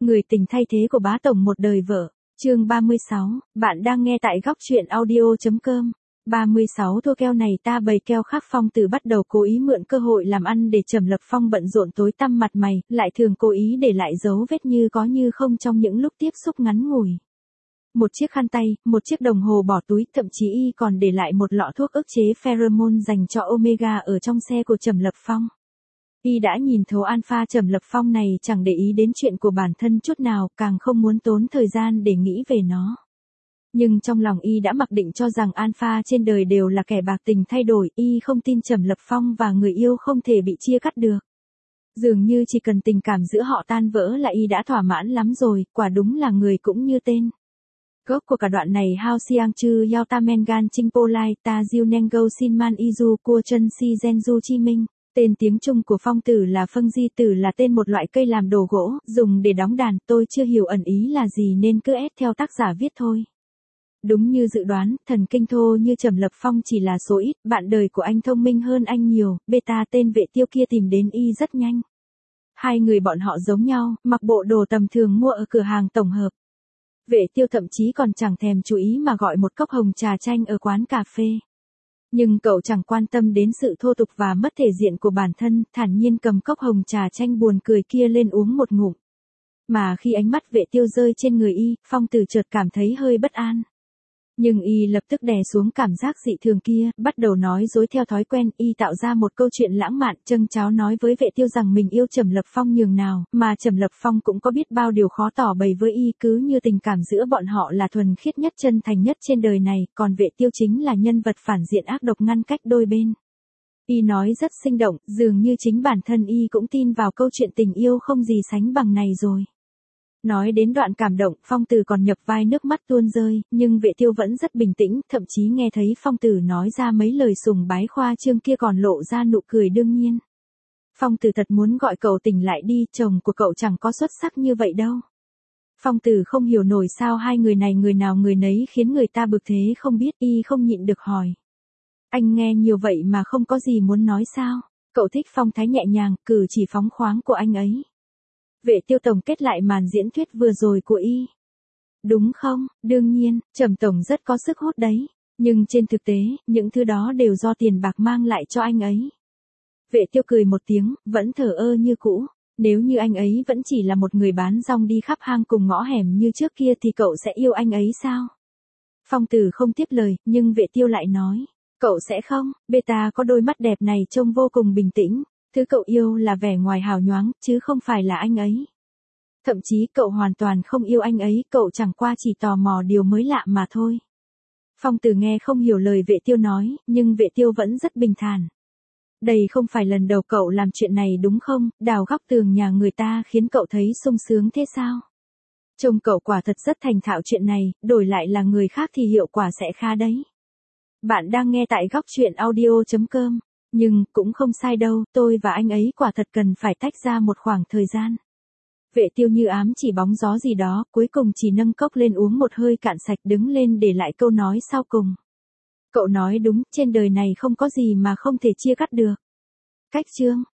Người tình thay thế của bá tổng một đời vợ. Chương 36, bạn đang nghe tại góc truyện audio.com. 36 thua keo này ta bày keo khác. Phong Tử bắt đầu cố ý mượn cơ hội làm ăn để Trầm Lập Phong bận rộn tối tăm mặt mày, lại thường cố ý để lại dấu vết như có như không trong những lúc tiếp xúc ngắn ngủi. Một chiếc khăn tay, một chiếc đồng hồ bỏ túi, thậm chí y còn để lại một lọ thuốc ức chế pheromone dành cho Omega ở trong xe của Trầm Lập Phong. Y đã nhìn thấu alpha Trầm Lập Phong này chẳng để ý đến chuyện của bản thân chút nào, càng không muốn tốn thời gian để nghĩ về nó. Nhưng trong lòng y đã mặc định cho rằng alpha trên đời đều là kẻ bạc tình thay đổi, y không tin Trầm Lập Phong và người yêu không thể bị chia cắt được. Dường như chỉ cần tình cảm giữa họ tan vỡ là y đã thỏa mãn lắm rồi, quả đúng là người cũng như tên. Gốc của cả đoạn này Hao Siang Chư Yao Ta Men Gan Ching Po Lai Ta Diu Nengo Sin Man Izu Cua Chân Si Genju Chi Minh. Tên tiếng Trung của Phong Tử là Phân Di Tử, là tên một loại cây làm đồ gỗ, dùng để đóng đàn. Tôi chưa hiểu ẩn ý là gì nên cứ ép theo tác giả viết thôi. Đúng như dự đoán, thần kinh thô như Trầm Lập Phong chỉ là số ít, bạn đời của anh thông minh hơn anh nhiều. Beta tên Vệ Tiêu kia tìm đến y rất nhanh. Hai người bọn họ giống nhau, mặc bộ đồ tầm thường mua ở cửa hàng tổng hợp. Vệ Tiêu thậm chí còn chẳng thèm chú ý mà gọi một cốc hồng trà chanh ở quán cà phê. Nhưng cậu chẳng quan tâm đến sự thô tục và mất thể diện của bản thân, thản nhiên cầm cốc hồng trà chanh buồn cười kia lên uống một ngụm. Mà khi ánh mắt Vệ Tiêu rơi trên người y, Phong Tử chợt cảm thấy hơi bất an. Nhưng y lập tức đè xuống cảm giác dị thường kia, bắt đầu nói dối theo thói quen. Y tạo ra một câu chuyện lãng mạn, châng cháo nói với Vệ Tiêu rằng mình yêu Trầm Lập Phong nhường nào, mà Trầm Lập Phong cũng có biết bao điều khó tỏ bày với y, cứ như tình cảm giữa bọn họ là thuần khiết nhất, chân thành nhất trên đời này, còn Vệ Tiêu chính là nhân vật phản diện ác độc ngăn cách đôi bên. Y nói rất sinh động, dường như chính bản thân y cũng tin vào câu chuyện tình yêu không gì sánh bằng này rồi. Nói đến đoạn cảm động, Phong Tử còn nhập vai nước mắt tuôn rơi, nhưng Vệ Tiêu vẫn rất bình tĩnh, thậm chí nghe thấy Phong Tử nói ra mấy lời sùng bái khoa trương kia còn lộ ra nụ cười đương nhiên. Phong Tử thật muốn gọi cậu tỉnh lại đi, chồng của cậu chẳng có xuất sắc như vậy đâu. Phong Tử không hiểu nổi sao hai người này người nào người nấy khiến người ta bực thế không biết, y không nhịn được hỏi. Anh nghe nhiều vậy mà không có gì muốn nói sao? Cậu thích phong thái nhẹ nhàng, cử chỉ phóng khoáng của anh ấy. Vệ Tiêu tổng kết lại màn diễn thuyết vừa rồi của y. Đúng không, đương nhiên, Trầm tổng rất có sức hút đấy. Nhưng trên thực tế, những thứ đó đều do tiền bạc mang lại cho anh ấy. Vệ Tiêu cười một tiếng, vẫn thờ ơ như cũ. Nếu như anh ấy vẫn chỉ là một người bán rong đi khắp hang cùng ngõ hẻm như trước kia thì cậu sẽ yêu anh ấy sao? Phong Tử không tiếp lời, nhưng Vệ Tiêu lại nói. Cậu sẽ không, Beta có đôi mắt đẹp này trông vô cùng bình tĩnh. Thứ cậu yêu là vẻ ngoài hào nhoáng, chứ không phải là anh ấy. Thậm chí cậu hoàn toàn không yêu anh ấy, cậu chẳng qua chỉ tò mò điều mới lạ mà thôi. Phong Tử nghe không hiểu lời Vệ Tiêu nói, nhưng Vệ Tiêu vẫn rất bình thản. Đây không phải lần đầu cậu làm chuyện này đúng không, đào góc tường nhà người ta khiến cậu thấy sung sướng thế sao? Trông cậu quả thật rất thành thạo chuyện này, đổi lại là người khác thì hiệu quả sẽ khá đấy. Bạn đang nghe tại góc truyện audio.com. Nhưng, cũng không sai đâu, tôi và anh ấy quả thật cần phải tách ra một khoảng thời gian. Vệ Tiêu như ám chỉ bóng gió gì đó, cuối cùng chỉ nâng cốc lên uống một hơi cạn sạch, đứng lên để lại câu nói sau cùng. Cậu nói đúng, trên đời này không có gì mà không thể chia cắt được. Cách chương.